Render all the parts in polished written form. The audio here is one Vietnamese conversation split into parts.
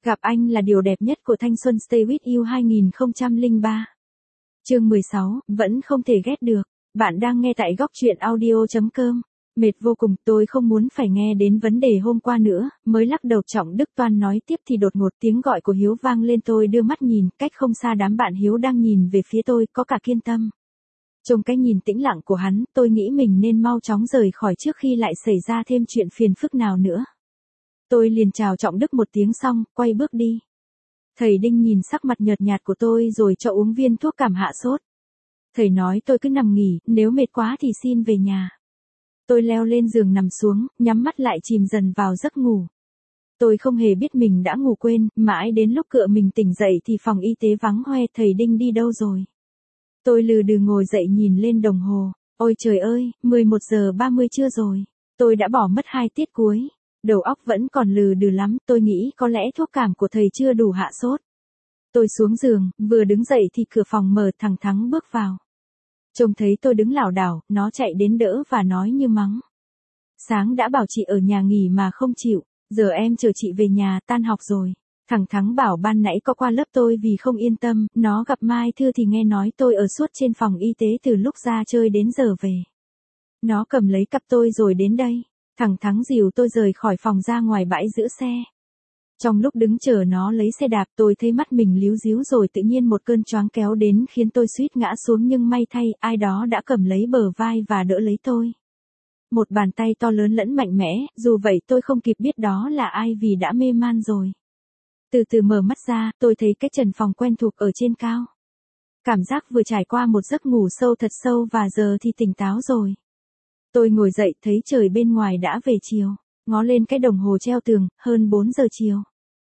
Gặp anh là điều đẹp nhất của thanh xuân. Stay with you 2003. Chương 16, vẫn không thể ghét được. Bạn đang nghe tại góc truyện audio.com. Mệt vô cùng, tôi không muốn phải nghe đến vấn đề hôm qua nữa, mới lắc đầu. Trọng Đức Toan nói tiếp thì đột ngột tiếng gọi của Hiếu vang lên. Tôi đưa mắt nhìn, cách không xa đám bạn Hiếu đang nhìn về phía tôi, có cả Kiên Tâm. Trong cái nhìn tĩnh lặng của hắn, tôi nghĩ mình nên mau chóng rời khỏi trước khi lại xảy ra thêm chuyện phiền phức nào nữa. Tôi liền chào Trọng Đức một tiếng xong, quay bước đi. Thầy Đinh nhìn sắc mặt nhợt nhạt của tôi rồi cho uống viên thuốc cảm hạ sốt. Thầy nói tôi cứ nằm nghỉ, nếu mệt quá thì xin về nhà. Tôi leo lên giường nằm xuống, nhắm mắt lại chìm dần vào giấc ngủ. Tôi không hề biết mình đã ngủ quên, mãi đến lúc cựa mình tỉnh dậy thì phòng y tế vắng hoe. Thầy Đinh đi đâu rồi? Tôi lừ đừ ngồi dậy nhìn lên đồng hồ. Ôi trời ơi, 11 giờ 30 trưa rồi. Tôi đã bỏ mất 2 tiết cuối. Đầu óc vẫn còn lừ đừ lắm, tôi nghĩ có lẽ thuốc cảm của thầy chưa đủ hạ sốt. Tôi xuống giường, vừa đứng dậy thì cửa phòng mở. Thằng Thắng bước vào. Trông thấy tôi đứng lảo đảo, nó chạy đến đỡ và nói như mắng. Sáng đã bảo chị ở nhà nghỉ mà không chịu, giờ em chờ chị về nhà, tan học rồi. Thằng Thắng bảo ban nãy có qua lớp tôi vì không yên tâm, nó gặp Mai Thư thì nghe nói tôi ở suốt trên phòng y tế từ lúc ra chơi đến giờ về. Nó cầm lấy cặp tôi rồi đến đây. Thằng Thắng dìu tôi rời khỏi phòng ra ngoài bãi giữ xe. Trong lúc đứng chờ nó lấy xe đạp, tôi thấy mắt mình líu díu rồi tự nhiên một cơn choáng kéo đến khiến tôi suýt ngã xuống, nhưng may thay, ai đó đã cầm lấy bờ vai và đỡ lấy tôi. Một bàn tay to lớn lẫn mạnh mẽ, dù vậy tôi không kịp biết đó là ai vì đã mê man rồi. Từ từ mở mắt ra, tôi thấy cái trần phòng quen thuộc ở trên cao. Cảm giác vừa trải qua một giấc ngủ sâu thật sâu và giờ thì tỉnh táo rồi. Tôi ngồi dậy thấy trời bên ngoài đã về chiều, ngó lên cái đồng hồ treo tường, hơn 4 giờ chiều.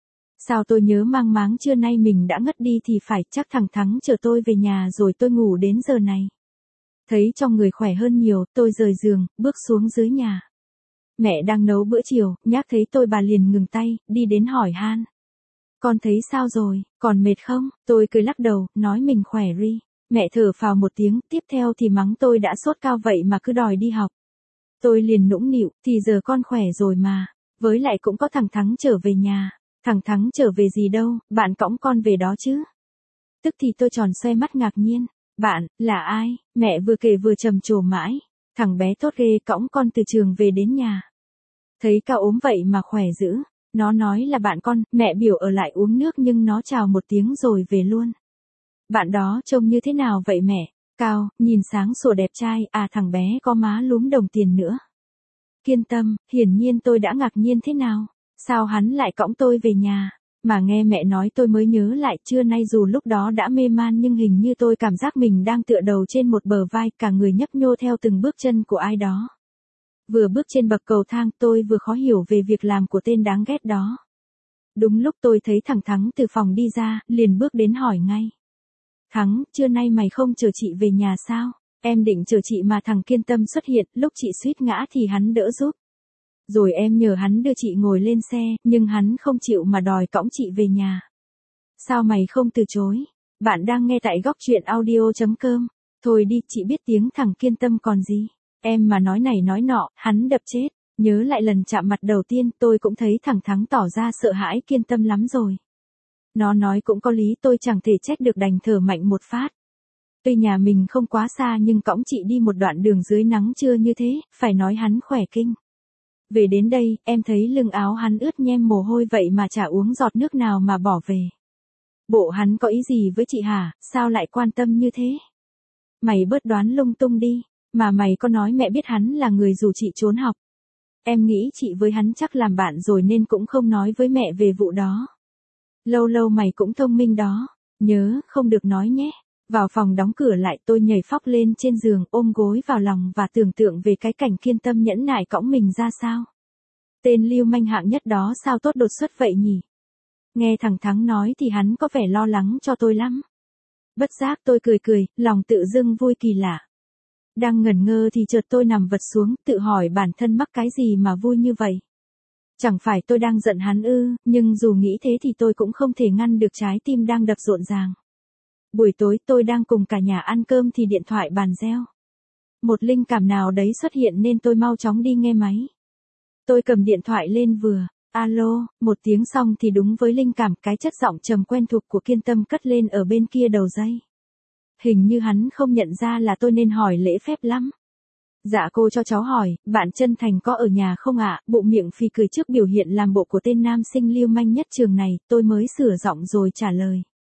Sao tôi nhớ mang máng trưa nay mình đã ngất đi thì phải, chắc thằng Thắng chở tôi về nhà rồi tôi ngủ đến giờ này. Thấy trong người khỏe hơn nhiều, tôi rời giường, bước xuống dưới nhà. Mẹ đang nấu bữa chiều, nhắc thấy tôi bà liền ngừng tay, đi đến hỏi han. Con thấy sao rồi, còn mệt không? Tôi cười lắc đầu, nói mình khỏe ri. Mẹ thở phào một tiếng, tiếp theo thì mắng tôi đã sốt cao vậy mà cứ đòi đi học. Tôi liền nũng nịu, thì giờ con khỏe rồi mà, với lại cũng có thằng Thắng trở về nhà. Thằng Thắng trở về gì đâu, bạn cõng con về đó chứ. Tức thì tôi tròn xoe mắt ngạc nhiên. Bạn, là ai? Mẹ vừa kể vừa trầm trồ mãi. Thằng bé tốt ghê, cõng con từ trường về đến nhà. Thấy Cao ốm vậy mà khỏe dữ. Nó nói là bạn con, mẹ biểu ở lại uống nước nhưng nó chào một tiếng rồi về luôn. Bạn đó trông như thế nào vậy mẹ? Cao, nhìn sáng sủa đẹp trai, à thằng bé có má lúm đồng tiền nữa. Kiên Tâm, hiển nhiên tôi đã ngạc nhiên thế nào? Sao hắn lại cõng tôi về nhà? Mà nghe mẹ nói tôi mới nhớ lại, trưa nay dù lúc đó đã mê man nhưng hình như tôi cảm giác mình đang tựa đầu trên một bờ vai, cả người nhấp nhô theo từng bước chân của ai đó. Vừa bước trên bậc cầu thang tôi vừa khó hiểu về việc làm của tên đáng ghét đó. Đúng lúc tôi thấy thằng Thắng từ phòng đi ra, liền bước đến hỏi ngay. Thắng, trưa nay mày không chờ chị về nhà sao? Em định chờ chị mà thằng Kiên Tâm xuất hiện, lúc chị suýt ngã thì hắn đỡ giúp. Rồi em nhờ hắn đưa chị ngồi lên xe, nhưng hắn không chịu mà đòi cõng chị về nhà. Sao mày không từ chối? Bạn đang nghe tại góc truyện audio.com. Thôi đi, chị biết tiếng thằng Kiên Tâm còn gì. Em mà nói này nói nọ, hắn đập chết. Nhớ lại lần chạm mặt đầu tiên, tôi cũng thấy thằng Thắng tỏ ra sợ hãi Kiên Tâm lắm rồi. Nó nói cũng có lý, tôi chẳng thể trách được, đành thở mạnh một phát. Tuy nhà mình không quá xa nhưng cõng chị đi một đoạn đường dưới nắng trưa như thế, phải nói hắn khỏe kinh. Về đến đây, em thấy lưng áo hắn ướt nhem mồ hôi vậy mà chả uống giọt nước nào mà bỏ về. Bộ hắn có ý gì với chị hả, sao lại quan tâm như thế? Mày bớt đoán lung tung đi, mà mày có nói mẹ biết hắn là người rủ chị trốn học. Em nghĩ chị với hắn chắc làm bạn rồi nên cũng không nói với mẹ về vụ đó. Lâu lâu mày cũng thông minh đó, nhớ, không được nói nhé. Vào phòng đóng cửa lại, tôi nhảy phóc lên trên giường, ôm gối vào lòng và tưởng tượng về cái cảnh Kiên Tâm nhẫn nại cõng mình ra sao. Tên lưu manh hạng nhất đó sao tốt đột xuất vậy nhỉ? Nghe thằng Thắng nói thì hắn có vẻ lo lắng cho tôi lắm. Bất giác tôi cười cười, lòng tự dưng vui kỳ lạ. Đang ngẩn ngơ thì chợt tôi nằm vật xuống, tự hỏi bản thân mắc cái gì mà vui như vậy. Chẳng phải tôi đang giận hắn ư, nhưng dù nghĩ thế thì tôi cũng không thể ngăn được trái tim đang đập rộn ràng. Buổi tối tôi đang cùng cả nhà ăn cơm thì điện thoại bàn reo. Một linh cảm nào đấy xuất hiện nên tôi mau chóng đi nghe máy. Tôi cầm điện thoại lên vừa Alo, một tiếng xong thì đúng với linh cảm, cái chất giọng trầm quen thuộc của Kiên Tâm cất lên ở bên kia đầu dây. Hình như hắn không nhận ra là tôi nên hỏi lễ phép lắm. Dạ cô cho cháu hỏi, bạn Chân Thành có ở nhà không ạ? Bụng miệng phì cười trước biểu hiện làm bộ của tên nam sinh lưu manh nhất trường này, tôi mới sửa giọng rồi trả lời.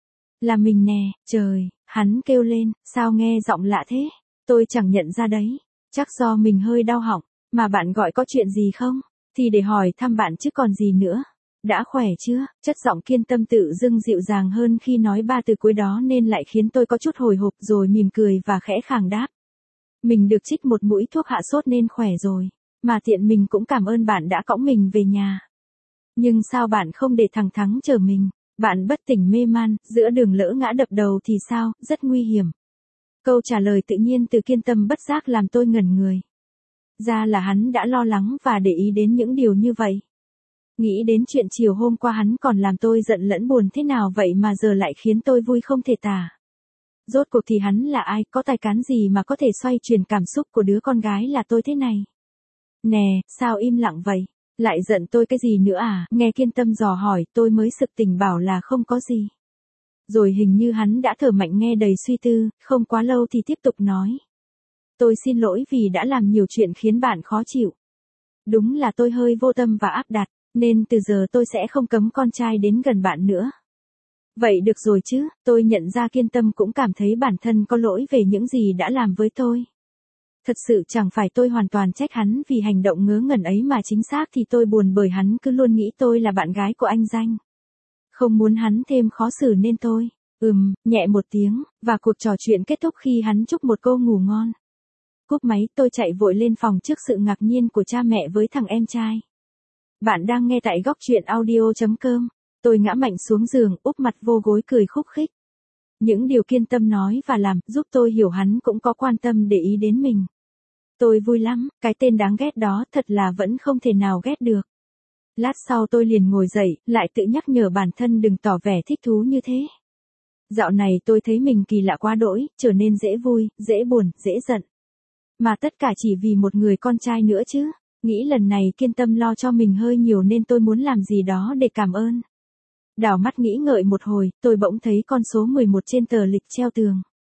Là mình nè, trời, hắn kêu lên, sao nghe giọng lạ thế? Tôi chẳng nhận ra đấy, chắc do mình hơi đau họng, mà bạn gọi có chuyện gì không? Thì để hỏi thăm bạn chứ còn gì nữa. Đã khỏe chưa? Chất giọng Kiên Tâm tự dưng dịu dàng hơn khi nói ba từ cuối đó nên lại khiến tôi có chút hồi hộp rồi mỉm cười và khẽ khàng đáp. Mình được trích một mũi thuốc hạ sốt nên khỏe rồi, mà tiện mình cũng cảm ơn bạn đã cõng mình về nhà. Nhưng sao bạn không để thằng Thắng chở mình? Bạn bất tỉnh mê man, giữa đường lỡ ngã đập đầu thì sao, rất nguy hiểm. Câu trả lời tự nhiên từ Kiên Tâm bất giác làm tôi ngẩn người. Ra là hắn đã lo lắng và để ý đến những điều như vậy. Nghĩ đến chuyện chiều hôm qua hắn còn làm tôi giận lẫn buồn thế nào vậy mà giờ lại khiến tôi vui không thể tả. Rốt cuộc thì hắn là ai, có tài cán gì mà có thể xoay chuyển cảm xúc của đứa con gái là tôi thế này? Nè, sao im lặng vậy? Lại giận tôi cái gì nữa à? Nghe Kiên Tâm dò hỏi, tôi mới sực tỉnh bảo là không có gì. Rồi hình như hắn đã thở mạnh nghe đầy suy tư, không quá lâu thì tiếp tục nói. Tôi xin lỗi vì đã làm nhiều chuyện khiến bạn khó chịu. Đúng là tôi hơi vô tâm và áp đặt, nên từ giờ tôi sẽ không cấm con trai đến gần bạn nữa. Vậy được rồi chứ, tôi nhận ra Kiên Tâm cũng cảm thấy bản thân có lỗi về những gì đã làm với tôi. Thật sự chẳng phải tôi hoàn toàn trách hắn vì hành động ngớ ngẩn ấy mà chính xác thì tôi buồn bởi hắn cứ luôn nghĩ tôi là bạn gái của anh Danh. Không muốn hắn thêm khó xử nên tôi, nhẹ một tiếng, và cuộc trò chuyện kết thúc khi hắn chúc một câu ngủ ngon. Cúp máy tôi chạy vội lên phòng trước sự ngạc nhiên của cha mẹ với thằng em trai. Bạn đang nghe tại góc truyện audio.com. Tôi ngã mạnh xuống giường, úp mặt vô gối cười khúc khích. Những điều Kiên Tâm nói và làm giúp tôi hiểu hắn cũng có quan tâm để ý đến mình. Tôi vui lắm, cái tên đáng ghét đó thật là vẫn không thể nào ghét được. Lát sau tôi liền ngồi dậy, lại tự nhắc nhở bản thân đừng tỏ vẻ thích thú như thế. Dạo này tôi thấy mình kỳ lạ quá đỗi, trở nên dễ vui, dễ buồn, dễ giận. Mà tất cả chỉ vì một người con trai nữa chứ. Nghĩ lần này Kiên Tâm lo cho mình hơi nhiều nên tôi muốn làm gì đó để cảm ơn. Đảo mắt nghĩ ngợi một hồi, tôi bỗng thấy con số 11 trên tờ lịch treo tường.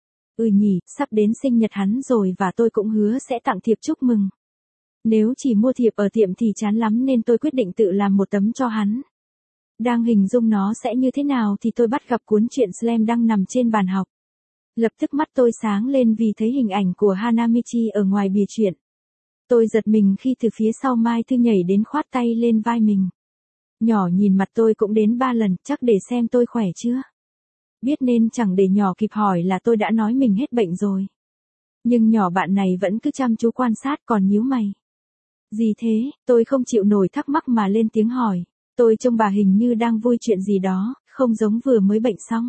Nhỉ, sắp đến sinh nhật hắn rồi và tôi cũng hứa sẽ tặng thiệp chúc mừng. Nếu chỉ mua thiệp ở tiệm thì chán lắm nên tôi quyết định tự làm một tấm cho hắn. Đang hình dung nó sẽ như thế nào thì tôi bắt gặp cuốn truyện Slam đang nằm trên bàn học. Lập tức mắt tôi sáng lên vì thấy hình ảnh của Hanamichi ở ngoài bìa truyện. Tôi giật mình khi từ phía sau Mai Thư nhảy đến khoát tay lên vai mình. Nhỏ nhìn mặt tôi cũng đến 3 lần, chắc để xem tôi khỏe chưa. Biết nên chẳng để nhỏ kịp hỏi là tôi đã nói mình hết bệnh rồi. Nhưng nhỏ bạn này vẫn cứ chăm chú quan sát còn nhíu mày. Gì thế, tôi không chịu nổi thắc mắc mà lên tiếng hỏi. Tôi trông bà hình như đang vui chuyện gì đó, không giống vừa mới bệnh xong.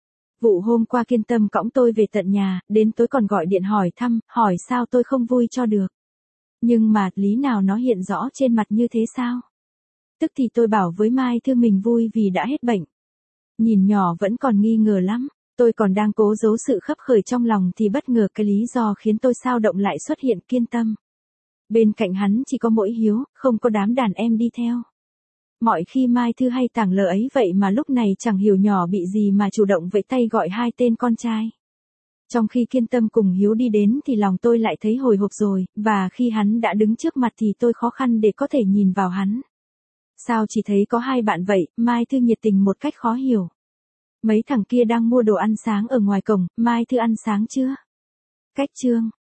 Vụ hôm qua Kiên Tâm cõng tôi về tận nhà, đến tối còn gọi điện hỏi thăm, hỏi sao tôi không vui cho được. Nhưng mà lý nào nó hiện rõ trên mặt như thế sao? Tức thì tôi bảo với Mai Thư mình vui vì đã hết bệnh. Nhìn nhỏ vẫn còn nghi ngờ lắm, tôi còn đang cố giấu sự khấp khởi trong lòng thì bất ngờ cái lý do khiến tôi xao động lại xuất hiện. Kiên Tâm. Bên cạnh hắn chỉ có mỗi Hiếu, không có đám đàn em đi theo. Mọi khi Mai Thư hay tảng lờ ấy vậy mà lúc này chẳng hiểu nhỏ bị gì mà chủ động vẫy tay gọi hai tên con trai. Trong khi Kiên Tâm cùng Hiếu đi đến thì lòng tôi lại thấy hồi hộp rồi, và khi hắn đã đứng trước mặt thì tôi khó khăn để có thể nhìn vào hắn. Sao chỉ thấy có hai bạn vậy? Mai Thư nhiệt tình một cách khó hiểu. Mấy thằng kia đang mua đồ ăn sáng ở ngoài cổng, Mai Thư ăn sáng chưa? Cách chương.